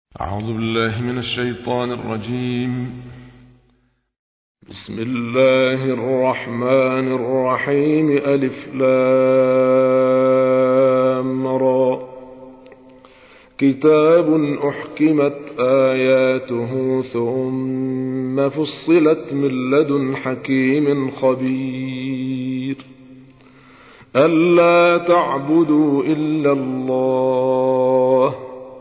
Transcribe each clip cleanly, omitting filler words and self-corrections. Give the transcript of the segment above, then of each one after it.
أعوذ بالله من الشيطان الرجيم. بسم الله الرحمن الرحيم. ألف لام را. كتاب أحكمت آياته ثم فصلت من لدن حكيم خبير. ألا تعبدوا إلا الله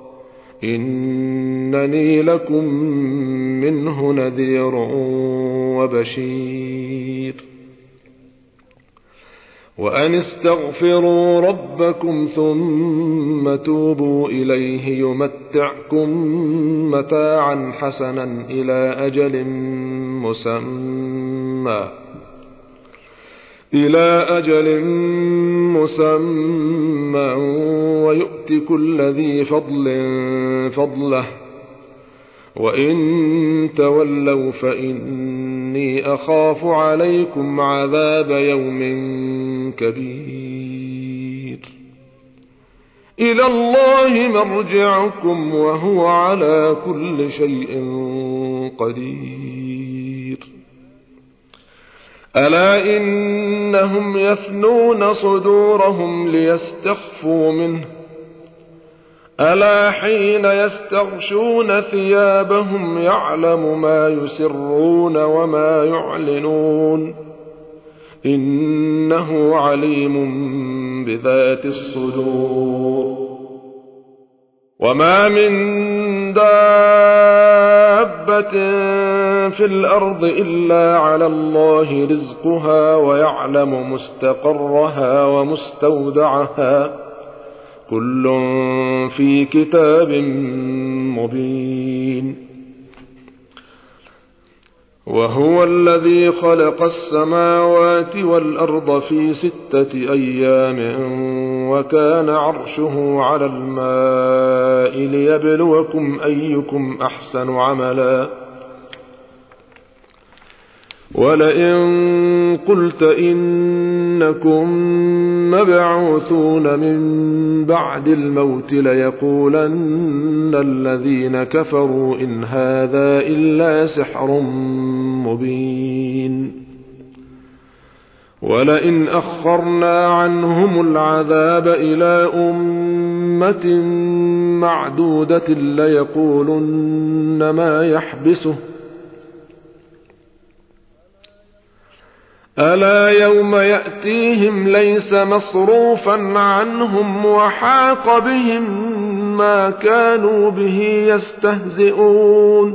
إنني لكم منه نذير وبشير. وأن استغفروا ربكم ثم توبوا إليه يمتعكم متاعا حسنا إلى أجل مسمى ويؤت كل ذي فضل فضله وإن تولوا فإني أخاف عليكم عذاب يوم كبير. إلى الله مرجعكم وهو على كل شيء قدير. ألا إنهم يثنون صدورهم ليستخفوا منه ألا حين يستغشون ثيابهم يعلم ما يسرون وما يعلنون إنه عليم بذات الصدور. وما من دابة في الأرض إلا على الله رزقها ويعلم مستقرها ومستودعها كل في كتاب مبين. وهو الذي خلق السماوات والأرض في 6 أيام وكان عرشه على الماء ليبلوكم أيكم أحسن عملا. ولئن قلت إنكم مبعوثون من بعد الموت ليقولن الذين كفروا إن هذا إلا سحر مبين. ولئن أخرنا عنهم العذاب إلى أمة معدودة ليقولن ما يحبسه ألا يوم يأتيهم ليس مصروفا عنهم وحاق بهم ما كانوا به يستهزئون.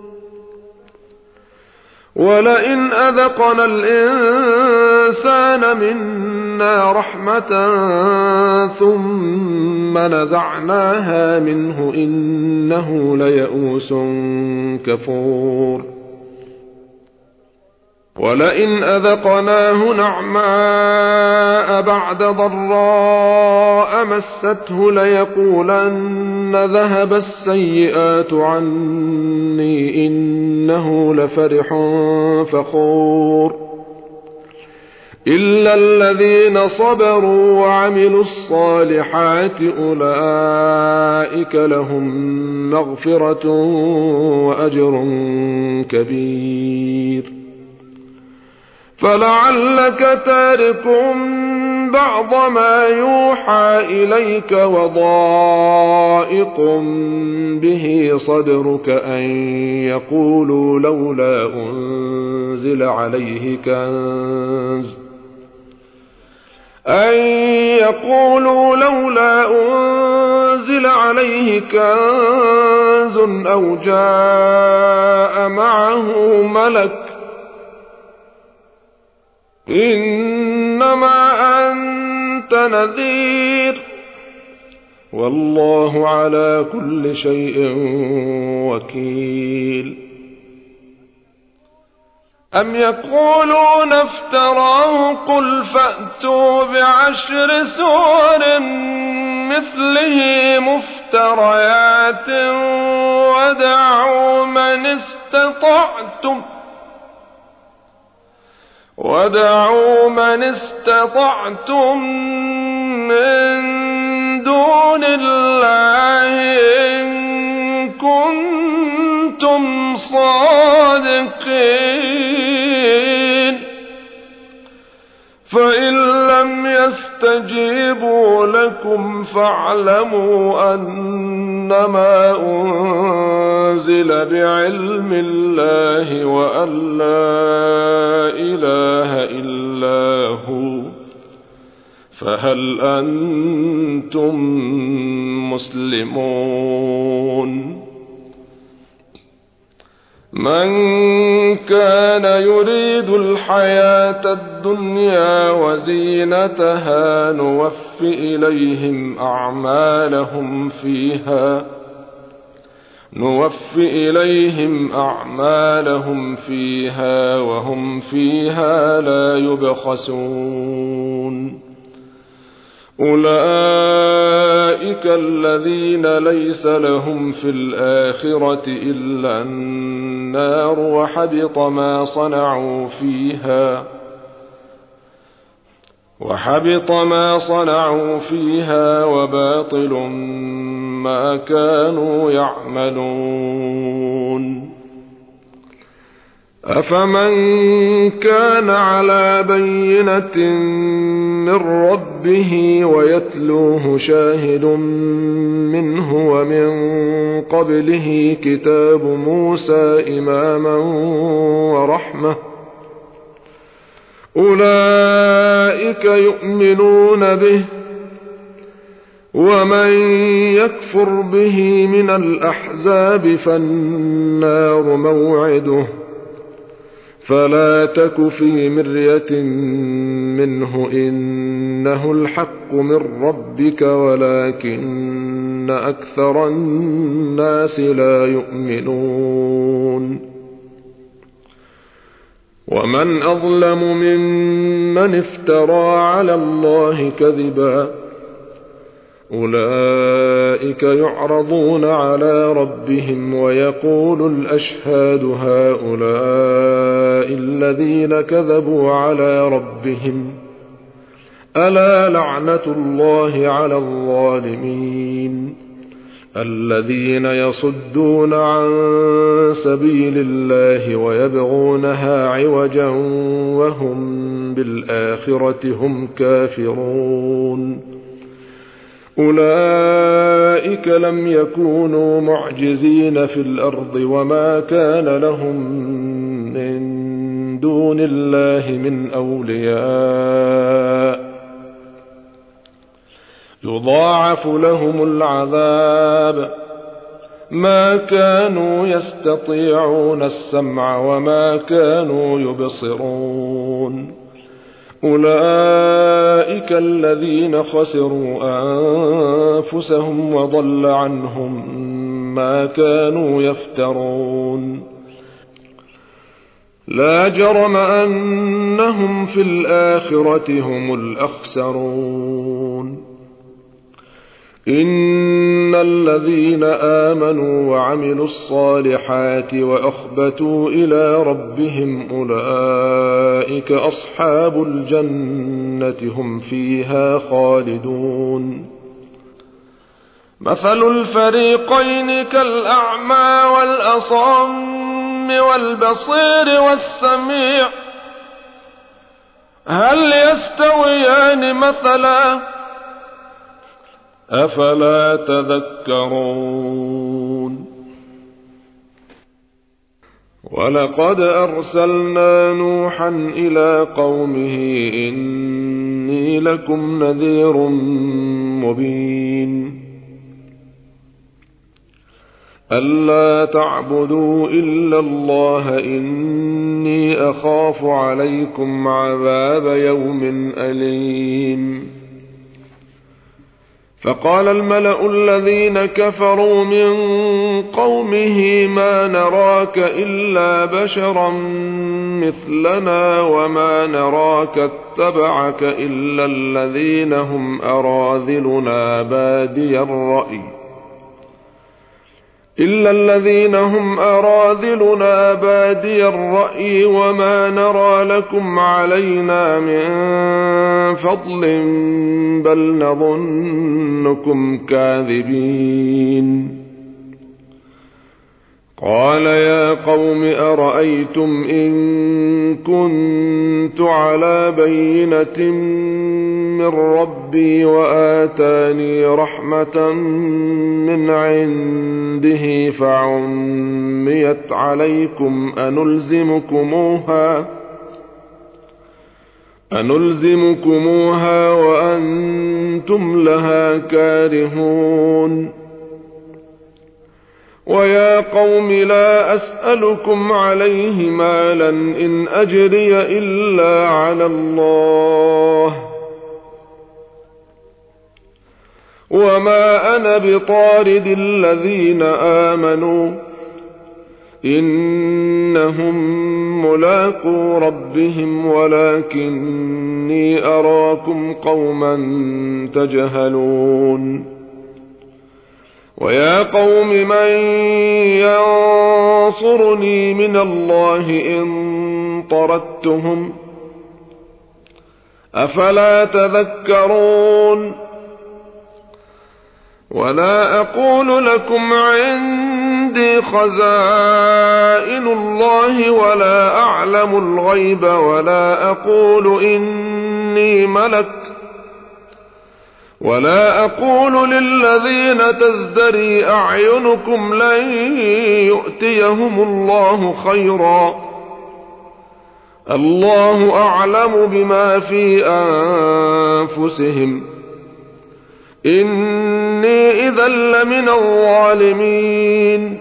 ولئن أذقنا الإنسان منا رحمة ثم نزعناها منه إنه ليئوس كفور. ولئن أذقناه نعماء بعد ضراء مسته ليقولن ذهب السيئات عني إنه لفرح فخور. إلا الذين صبروا وعملوا الصالحات أولئك لهم مغفرة وأجر كبير. فلعلك تارك بعض ما يوحى إليك وضائق به صدرك أن يقولوا لولا أنزل عليه كنز أو جاء معه ملك إنما أنت نذير والله على كل شيء وكيل. أم يقولون افتراه قل فأتوا بعشر سور مثله مفتريات ودعوا من استطعتم من دون الله إن صادقين فإن لم يستجيبوا لكم فاعلموا أنما أنزل بعلم الله وأن لا إله إلا هو فهل أنتم مسلمون من كان يريد الحياة الدنيا وزينتها نوف إليهم أعمالهم فيها وهم فيها لا يبخسون أولئك الذين ليس لهم في الآخرة إلا النار وحبط ما صنعوا فيها وباطل ما كانوا يعملون أفمن كان على بينة من ربه ويتلوه شاهد منه ومن قبله كتاب موسى إماما ورحمة أولئك يؤمنون به ومن يكفر به من الأحزاب فالنار موعده فلا تك في مرية منه إنه الحق من ربك ولكن أكثر الناس لا يؤمنون ومن أظلم ممن افترى على الله كذبا أولئك يعرضون على ربهم ويقول الأشهاد هؤلاء الذين كذبوا على ربهم ألا لعنة الله على الظالمين الذين يصدون عن سبيل الله ويبغونها عوجا وهم بالآخرة هم كافرون أولئك لم يكونوا معجزين في الأرض وما كان لهم من دون الله من أولياء يضاعف لهم العذاب ما كانوا يستطيعون السمع وما كانوا يبصرون أولئك الذين خسروا أنفسهم وضل عنهم ما كانوا يفترون لا جرم أنهم في الآخرة هم الأخسرون إن الذين آمنوا وعملوا الصالحات وأخبتوا إلى ربهم أولئك أصحاب الجنة هم فيها خالدون مثل الفريقين كالأعمى والأصم والبصير والسميع هل يستويان مثلا أفلا تذكرون ولقد أرسلنا نوحا إلى قومه إني لكم نذير مبين ألا تعبدوا إلا الله إني أخاف عليكم عذاب يوم أليم فقال الملأ الذين كفروا من قومه ما نراك إلا بشرا مثلنا وما نراك اتبعك إلا الذين هم أراذلنا بادي الرأي وما نرى لكم علينا من فضل بل نظنكم كاذبين قال يا قوم أرأيتم إن كنت على بينة من ربي وآتاني رحمة من عنده فعميت عليكم أنلزمكموها وأنتم لها كارهون ويا قوم لا أسألكم عليه مالا إن أجري إلا على الله وما أنا بطارد الذين آمنوا إنهم ملاقو ربهم ولكني أراكم قوما تجهلون ويا قوم من ينصرني من الله إن طردتهم أفلا تذكرون ولا أقول لكم عندي خزائن الله ولا أعلم الغيب ولا أقول إني ملك ولا أقول للذين تزدري أعينكم لن يؤتيهم الله خيرا الله أعلم بما في أنفسهم إني إذا لمن الظالمين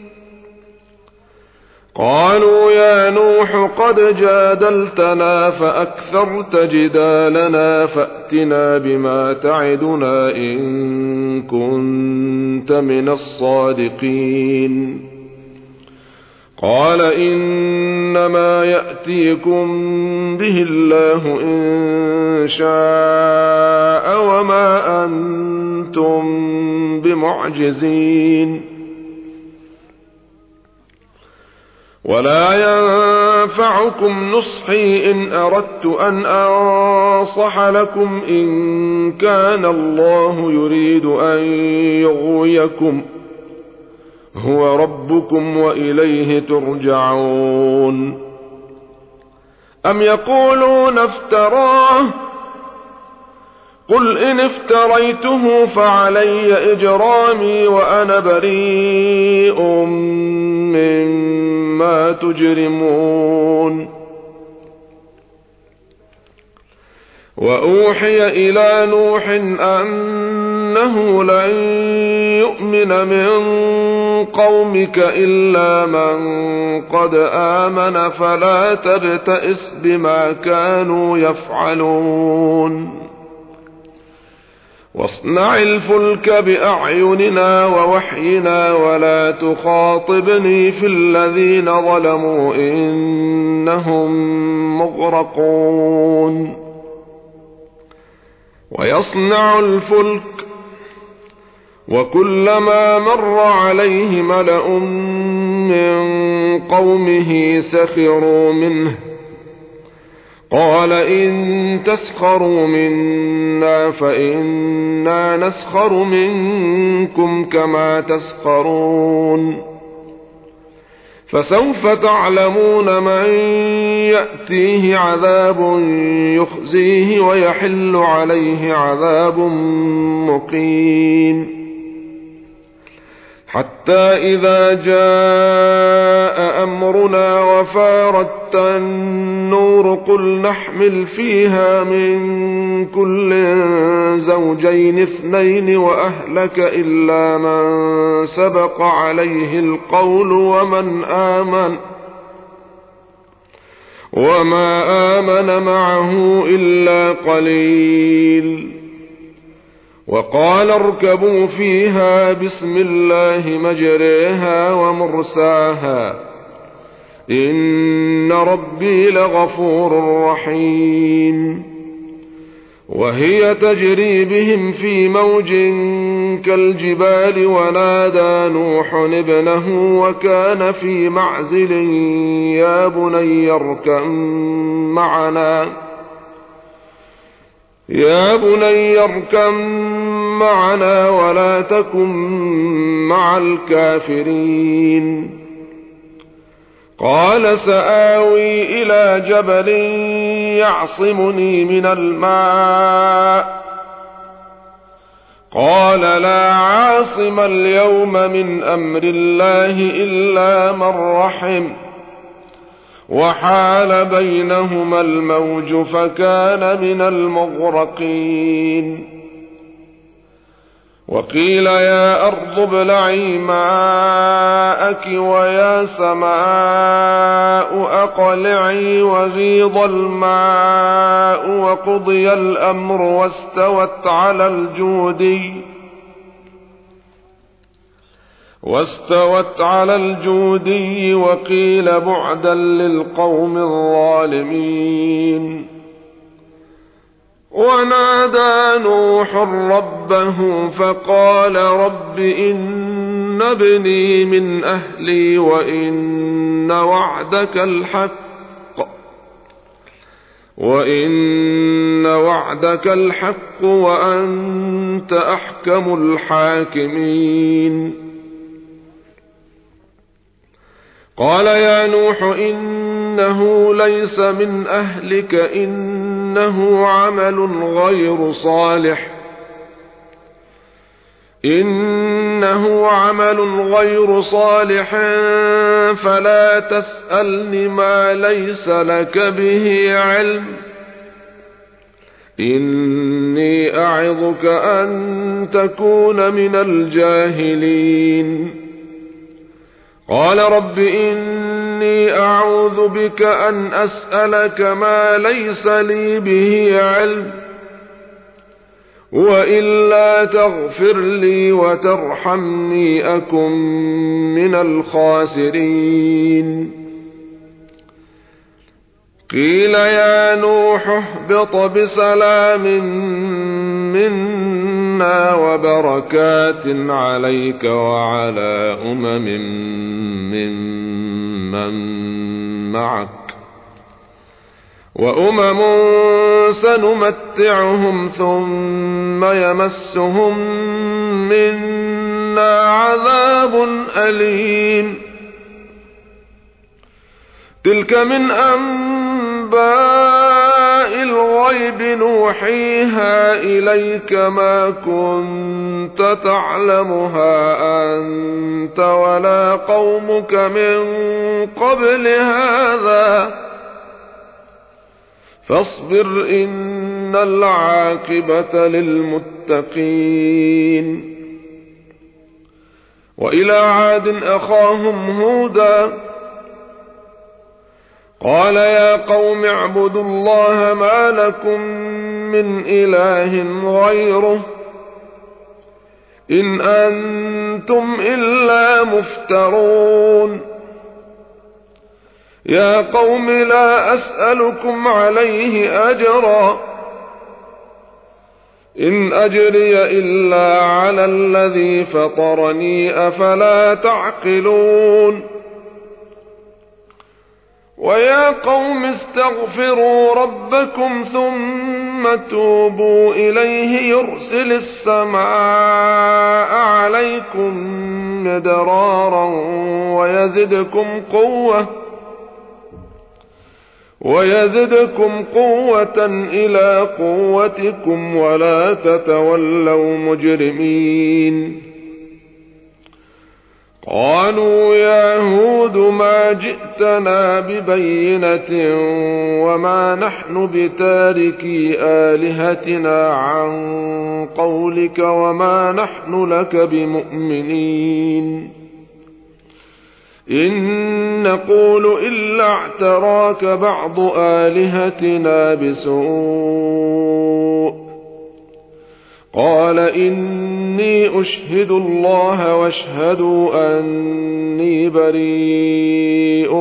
قالوا يا نوح قد جادلتنا فأكثرت جدالنا فأتنا بما تعدنا إن كنت من الصادقين قال إنما يأتيكم به الله إن شاء وما أنتم بمعجزين ولا ينفعكم نصحي إن أردت أن أنصح لكم إن كان الله يريد أن يغويكم هو ربكم وإليه ترجعون أم يقولون افتراه قل إن افتريته فعلي إجرامي وأنا بريء مما تجرمون وأوحي إلى نوح أنه لن يؤمن من قومك إلا من قد آمن فلا تبتئس بما كانوا يفعلون واصنع الفلك بأعيننا ووحينا ولا تخاطبني في الذين ظلموا إنهم مغرقون ويصنع الفلك وكلما مر عليه ملأ من قومه سخروا منه قال إن تسخروا منا فإنا نسخر منكم كما تسخرون فسوف تعلمون من يأتيه عذاب يخزيه ويحل عليه عذاب مقيم حتى إذا جاء أمرنا وفارت النور قل نحمل فيها من كل زوجين اثنين وأهلك إلا من سبق عليه القول وما آمن معه إلا قليل وقال اركبوا فيها بسم الله مجريها ومرساها إن ربي لغفور رحيم وهي تجري بهم في موج كالجبال ونادى نوح ابنه وكان في معزل يا بني اركب معنا ولا تكن مع الكافرين قال سآوي إلى جبل يعصمني من الماء قال لا عاصم اليوم من أمر الله إلا من رحم وحال بينهما الموج فكان من المغرقين وقيل يا أرض ابلعي ماءك ويا سماء أقلعي وغيض الماء وقضي الأمر واستوت على الجودي وقيل بعدا للقوم الظالمين ونادى نوح ربه فقال رب إن ابني من أهلي وإن وعدك الحق وأنت أحكم الحاكمين قال يا نوح إنه ليس من أهلك إنه عمل غير صالح فلا تسألني ما ليس لك به علم إني أعظك أن تكون من الجاهلين قال رب إني أعوذ بك أن أسألك ما ليس لي به علم وإلا تغفر لي وترحمني أكن من الخاسرين قيل يا نوح اهبط بسلام منا وبركات عليك وعلى ممن معك وأمم سنمتعهم ثم يمسهم منا عذاب أليم تلك من أنباء الغيب نوحيها إليك ما كنت تعلمها أنت ولا قومك من قبل هذا فاصبر إن العاقبة للمتقين وإلى عاد أخاهم هودا قال يا قوم اعبدوا الله ما لكم من إله غيره إن أنتم إلا مفترون يا قوم لا أسألكم عليه أجرا إن أجري إلا على الذي فطرني أفلا تعقلون ويا قوم استغفروا ربكم ثم توبوا إليه يرسل السماء عليكم مدرارا ويزدكم قوة إلى قوتكم ولا تتولوا مجرمين قالوا يا هود ما جئتنا ببينة وما نحن بتاركي آلهتنا عن قولك وما نحن لك بمؤمنين إن نقول إلا اعتراك بعض آلهتنا بسوء قال إني أشهد الله واشهدوا أني بريء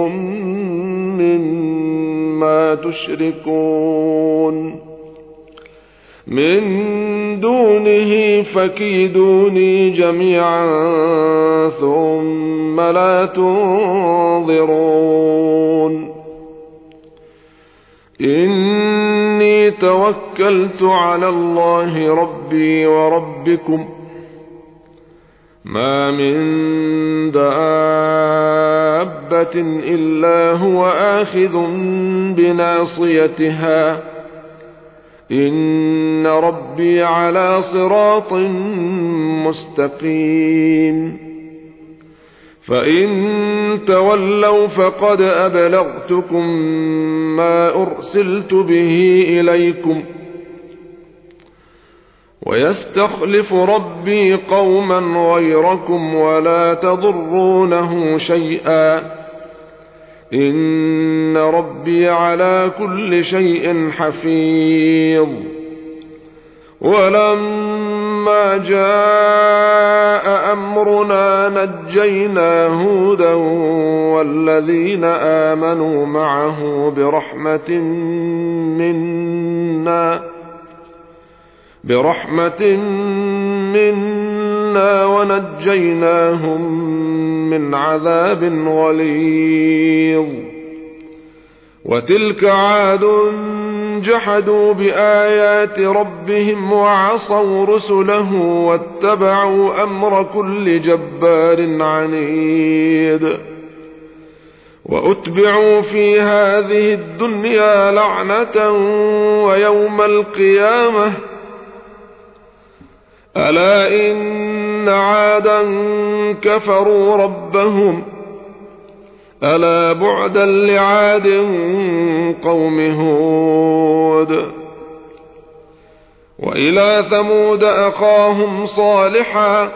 مما تشركون من دونه فكيدوني جميعا ثم لا تنظرون إني توكلت على الله ربي وربكم ما من دابة حبة إلا هو آخذ بناصيتها إن ربي على صراط مستقيم فإن تولوا فقد أبلغتكم ما أرسلت به إليكم ويستخلف ربي قوما غيركم ولا تضرونه شيئا إن ربي على كل شيء حفيظ ولما جاء أمرنا نجينا هودا والذين آمنوا معه برحمة منا ونجيناهم من عذاب غليظ وتلك عاد جحدوا بآيات ربهم وعصوا رسله واتبعوا أمر كل جبار عنيد وأتبعوا في هذه الدنيا لعنة ويوم القيامة ألا إن عادا كفروا ربهم ألا بعدا لعاد قوم هود وإلى ثمود أخاهم صالحا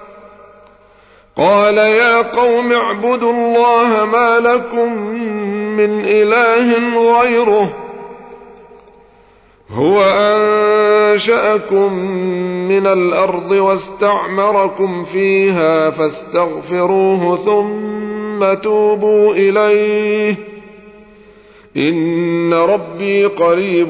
قال يا قوم اعبدوا الله ما لكم من إله غيره هو أنشأكم من الأرض واستعمركم فيها فاستغفروه ثم توبوا إليه إن ربي قريب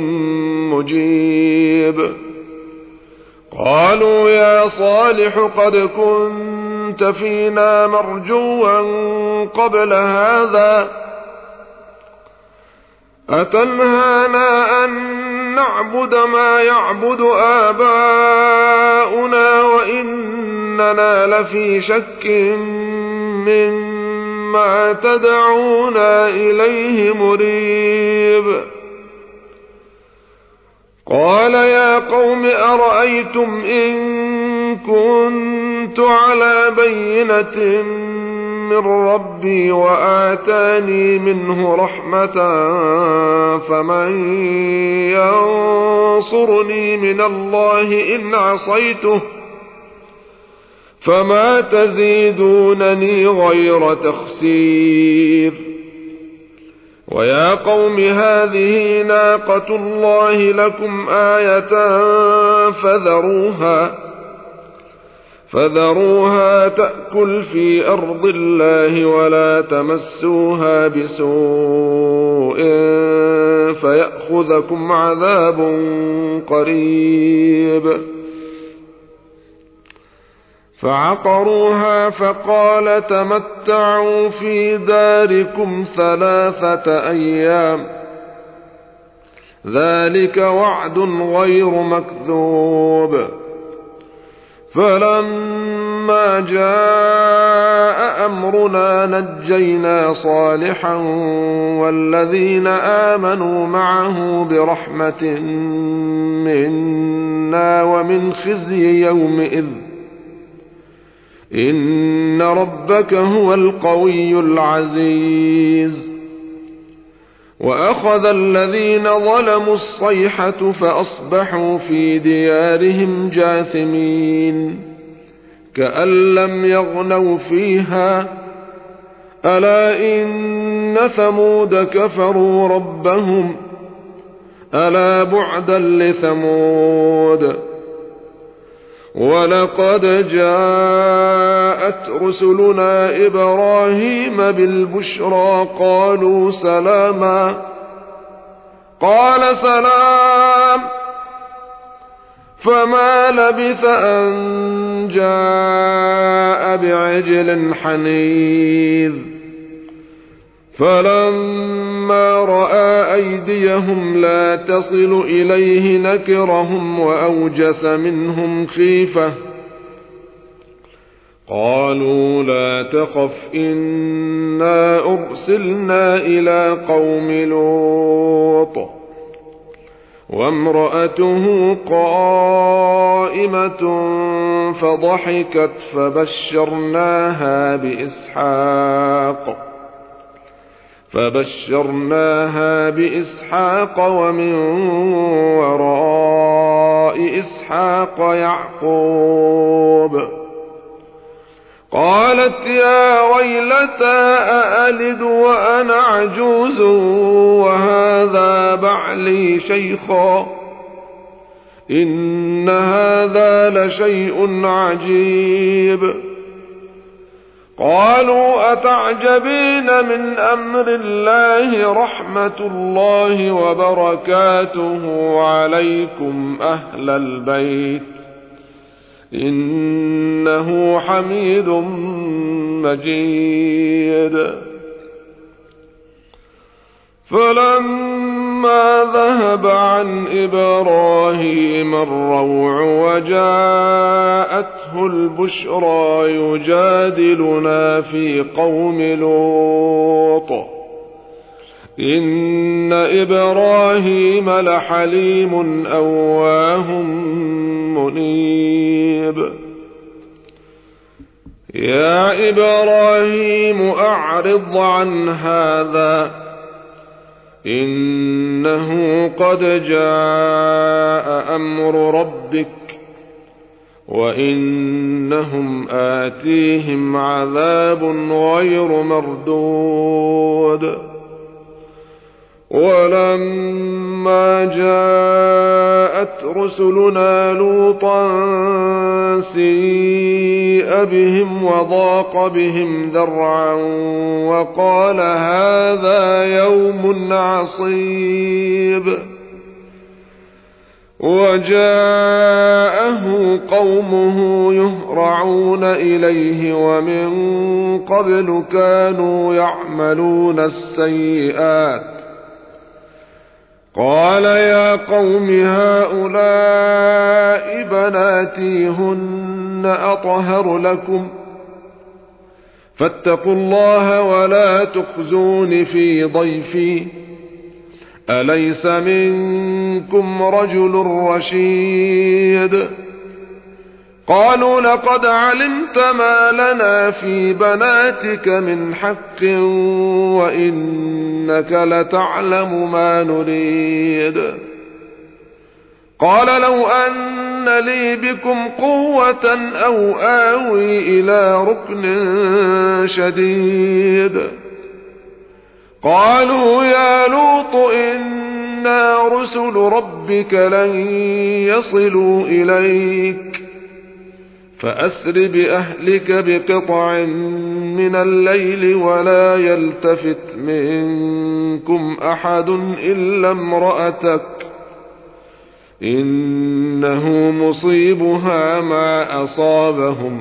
مجيب قالوا يا صالح قد كنت فينا مرجوا قبل هذا أتنهانا أن نعبد ما يعبد آباؤنا وإننا لفي شك مما تدعونا إليه مريب قال يا قوم أرأيتم إن كنت على بينة من ربي وآتاني منه رحمة فمن ينصرني من الله إن عصيته فما تزيدونني غير تخسير ويا قوم هذه ناقة الله لكم آية فذروها تأكل في أرض الله ولا تمسوها بسوء فيأخذكم عذاب قريب فعقروها فقال تمتعوا في داركم 3 أيام ذلك وعد غير مكذوب فلما جاء أمرنا نجينا صالحا والذين آمنوا معه برحمة منا ومن خزي يومئذ إن ربك هو القوي العزيز وأخذ الذين ظلموا الصيحة فأصبحوا في ديارهم جاثمين كأن لم يغنوا فيها ألا إن ثمود كفروا ربهم ألا بعدا لثمود ولقد جاءت رسلنا إبراهيم بالبشرى قالوا سلاما قال سلام فما لبث أن جاء بعجل حنيذ فلما رأى أيديهم لا تصل إليه نكرهم وأوجس منهم خيفة قالوا لا تخف إنا أرسلنا إلى قوم لوط وامرأته قائمة فضحكت فبشرناها بإسحاق ومن وراء إسحاق يعقوب قالت يا ويلتى أألد وأنا عجوز وهذا بعلي شيخا إن هذا لشيء عجيب قالوا أتعجبين من أمر الله رحمة الله وبركاته عليكم أهل البيت إنه حميد مجيد فلما ذهب عن إبراهيم الروع وجاءته البشرى يجادلنا في قوم لوط إن إبراهيم لحليم أواه منيب يا إبراهيم أعرض عن هذا إنه قد جاء أمر ربك وإنهم آتيهم عذاب غير مردود ولما جاءت رسلنا لوطا سيء بهم وضاق بهم ذرعا وقال هذا يوم عصيب وجاءه قومه يهرعون إليه ومن قبل كانوا يعملون السيئات قال يا قوم هؤلاء بناتي هن أطهر لكم فاتقوا الله ولا تخزون في ضيفي أليس منكم رجل رشيد قالوا لقد علمت ما لنا في بناتك من حق وإنك لتعلم ما نريد قال لو أن لي بكم قوة أو آوي إلى ركن شديد قالوا يا لوط إنا رسل ربك لن يصلوا إليك فأسر بأهلك بقطع من الليل ولا يلتفت منكم أحد إلا امرأتك إنه مصيبها ما أصابهم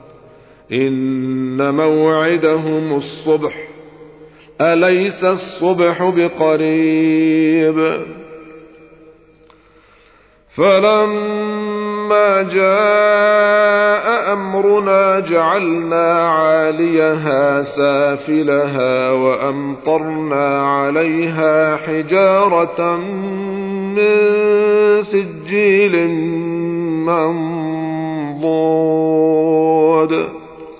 إن موعدهم الصبح أليس الصبح بقريب فلما جاء أمرنا جعلنا عاليها سافلها وأمطرنا عليها حجارة من سجيل منضود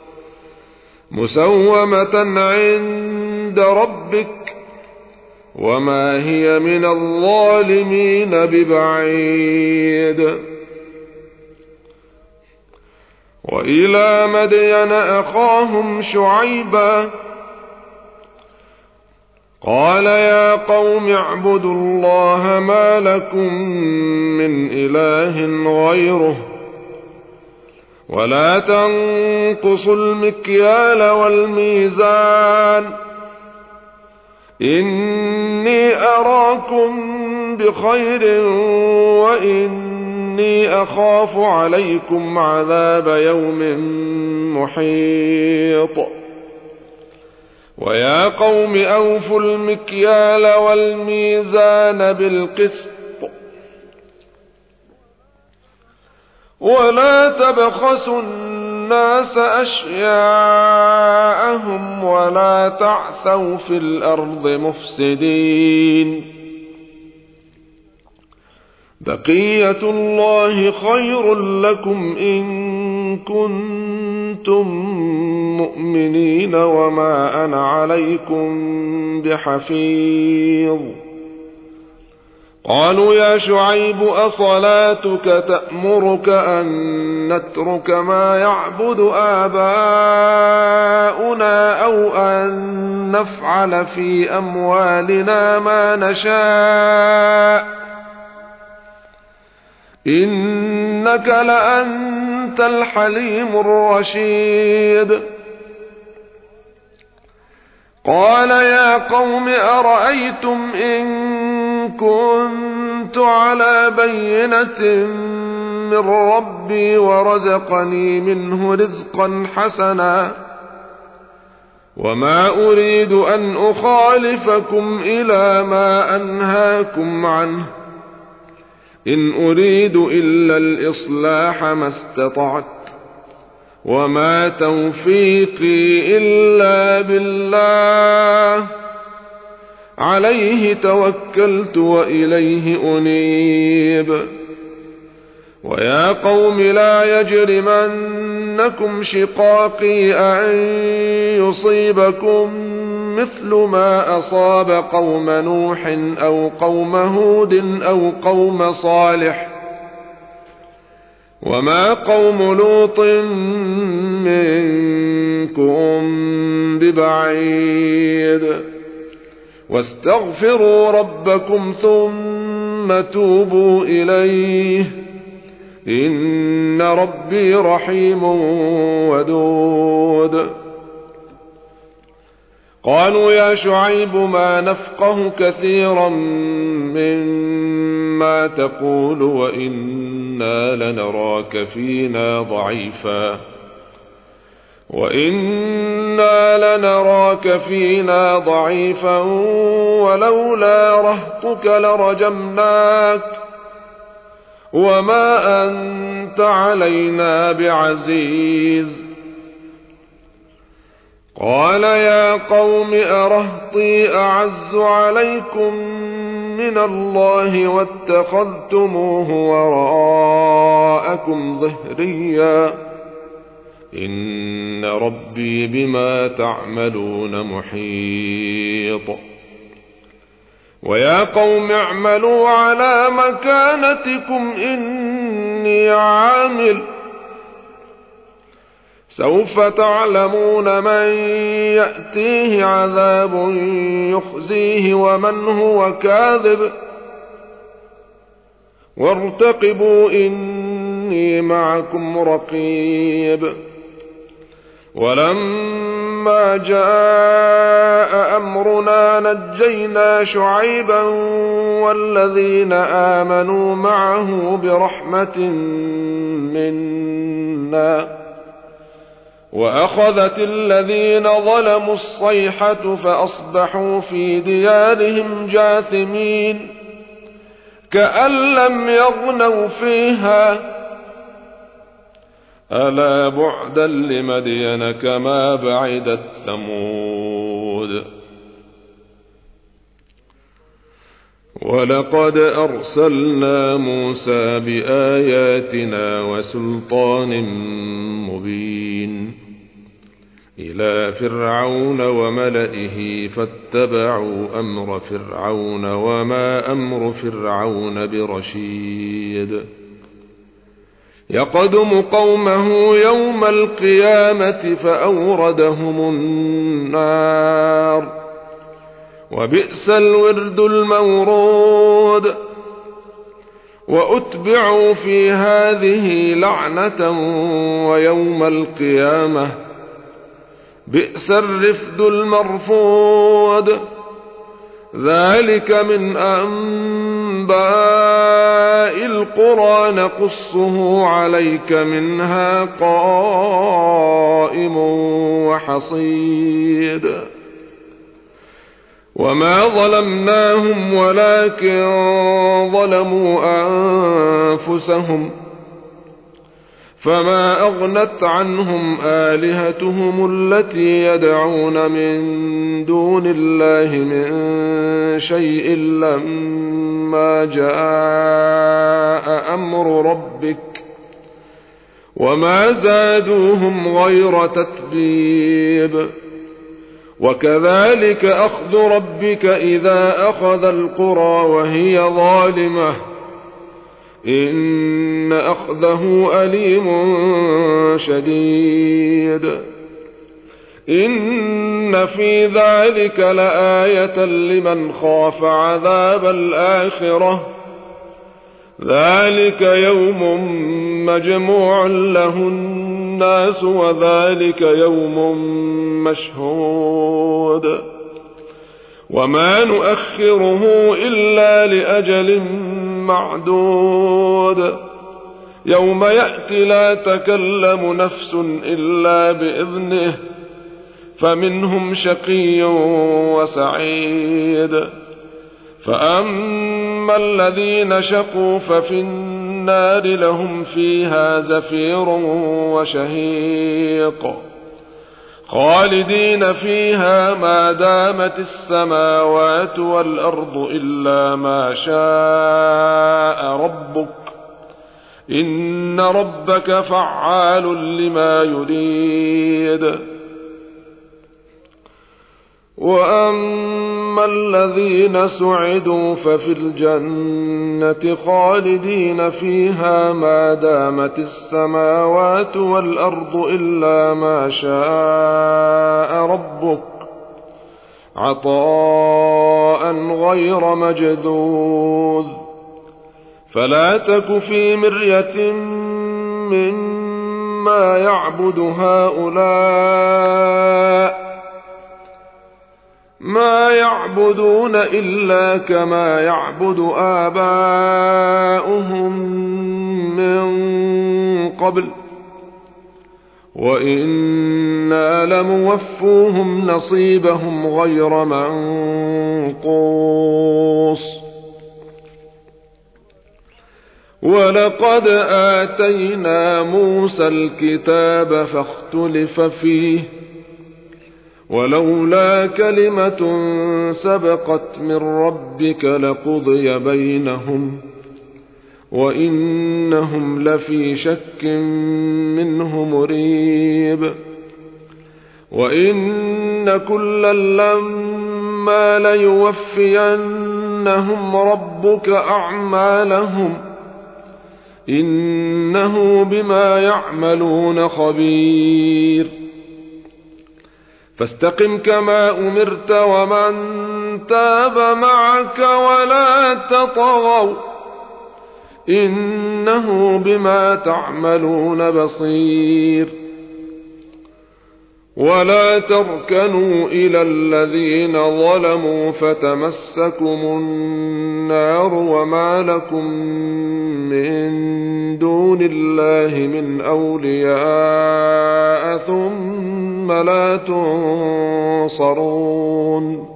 مسومة عند ربك وما هي من الظالمين ببعيد وإلى مدين أخاهم شعيبا قال يا قوم اعبدوا الله ما لكم من إله غيره ولا تنقصوا المكيال والميزان إني أراكم بخير وإني أخاف عليكم عذاب يوم محيط ويا قوم أوفوا المكيال والميزان بالقسط ولا تبخسوا الناس أشياءهم ولا تعثوا في الأرض مفسدين بقية الله خير لكم إن كنتم مؤمنين وما أنا عليكم بحفيظ قالوا يا شعيب أصلاتك تأمرك أن نترك ما يعبد آباؤنا أو أن نفعل في أموالنا ما نشاء إنك لأنت الحليم الرشيد قال يا قوم أرأيتم إن كنت على بينة من ربي ورزقني منه رزقا حسنا وما أريد أن أخالفكم إلى ما أنهاكم عنه إن أريد إلا الإصلاح ما استطعت وما توفيقي إلا بالله عليه توكلت وإليه أنيب ويا قوم لا يجرمنكم شقاقي أن يصيبكم مثل ما أصاب قوم نوح أو قوم هود أو قوم صالح وما قوم لوط منكم ببعيد واستغفروا ربكم ثم توبوا إليه إن ربي رحيم ودود قالوا يا شعيب ما نفقه كثيرا مما تقول وإنا لنراك فينا ضعيفا ولولا رهطك لرجمناك وما أنت علينا بعزيز قال يا قوم أرهطي أعز عليكم من الله واتخذتموه وراءكم ظهريا إن ربي بما تعملون محيط ويا قوم اعملوا على مكانتكم إني عامل سوف تعلمون من يأتيه عذاب يخزيه ومن هو كاذب وارتقبوا إني معكم رقيب ولما جاء أمرنا نجينا شعيبا والذين آمنوا معه برحمة منا وأخذت الذين ظلموا الصيحة فأصبحوا في ديارهم جاثمين كأن لم يغنوا فيها ألا بعدا لمدين كما بعدت ثمود ولقد أرسلنا موسى بآياتنا وسلطان مبين إلى فرعون وملئه فاتبعوا أمر فرعون وما أمر فرعون برشيد يقدم قومه يوم القيامة فأوردهم النار وبئس الورد المورود وأتبعوا في هذه لعنة ويوم القيامة بئس الرفد المرفود ذلك من أنباء القرى نقصه عليك منها قائم وحصيد وما ظلمناهم ولكن ظلموا أنفسهم فما أغنت عنهم آلهتهم التي يدعون من دون الله من شيء لما جاء أمر ربك وما زادوهم غير تتبيب وكذلك أخذ ربك إذا أخذ القرى وهي ظالمة إن أخذه أليم شديد إن في ذلك لآية لمن خاف عذاب الآخرة ذلك يوم مجموع له الناس وذلك يوم مشهود وما نؤخره إلا لأجل معدود يوم يأتي لا تكلم نفس إلا بإذنه فمنهم شقي وسعيد فأما الذين شقوا ففي النار لهم فيها زفير وشهيق خالدين فيها ما دامت السماوات والأرض إلا ما شاء ربك إن ربك فعال لما يريد وأما الذين سعدوا ففي الجنة خالدين فيها ما دامت السماوات والأرض إلا ما شاء ربك عطاء غير مجذوذ فلا تك في مرية مما يعبد هؤلاء ما يعبدون إلا كما يعبد آباؤهم من قبل وإنا لموفوهم نصيبهم غير منقوص ولقد آتينا موسى الكتاب فاختلف فيه ولولا كلمة سبقت من ربك لقضي بينهم وإنهم لفي شك منه مريب وإن كلا لما ليوفينهم ربك أعمالهم إنه بما يعملون خبير فاستقم كما أمرت ومن تاب معك ولا تطغوا إنه بما تعملون بصير ولا تركنوا إلى الذين ظلموا فتمسكم النار وما لكم من دون الله من أولياء ثم لا تنصرون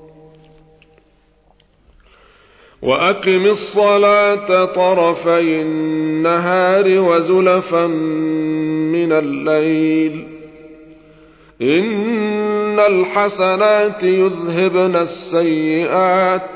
وأقم الصلاة طرفي النهار وزلفا من الليل إن الحسنات يذهبن السيئات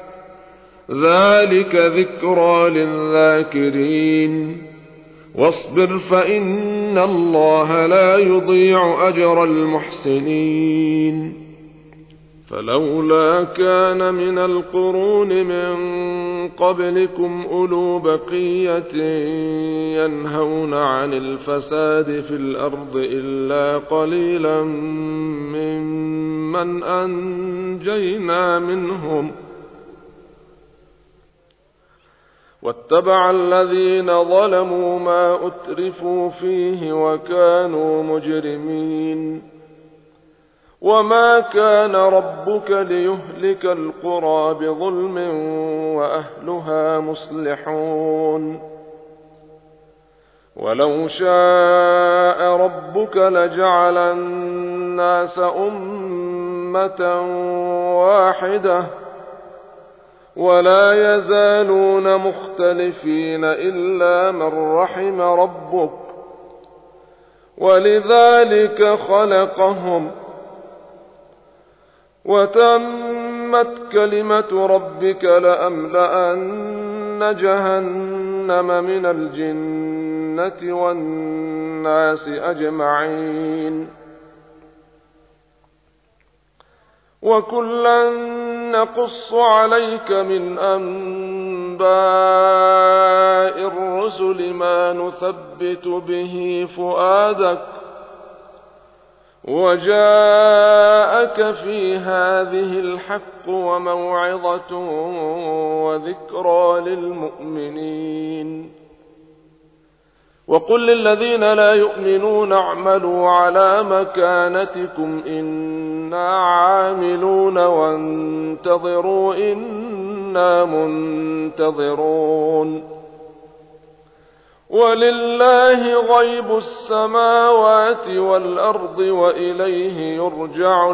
ذلك ذكرى للذاكرين واصبر فإن الله لا يضيع أجر المحسنين فلولا كان من القرون من قبلكم أولو بقية ينهون عن الفساد في الأرض إلا قليلا ممن أنجينا منهم واتبع الذين ظلموا ما أترفوا فيه وكانوا مجرمين وما كان ربك ليهلك القرى بظلم وأهلها مصلحون ولو شاء ربك لجعل الناس أمة واحدة ولا يزالون مختلفين إلا من رحم ربك ولذلك خلقهم وتمت كلمة ربك لأملأن جهنم من الجنة والناس أجمعين وكلا نقص عليك من أنباء الرسل ما نثبت به فؤادك وجاءك في هذه الحق وموعظة وذكرى للمؤمنين وقل للذين لا يؤمنون اعملوا على مكانتكم إنا عاملون وانتظروا إنا منتظرون ولله غيب السماوات والأرض وإليه يرجع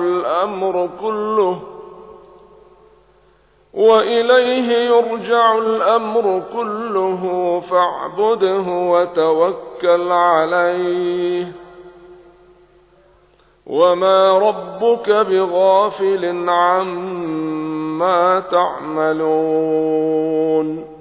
الأمر كله فاعبده وتوكل عليه وما ربك بغافل عما تعملون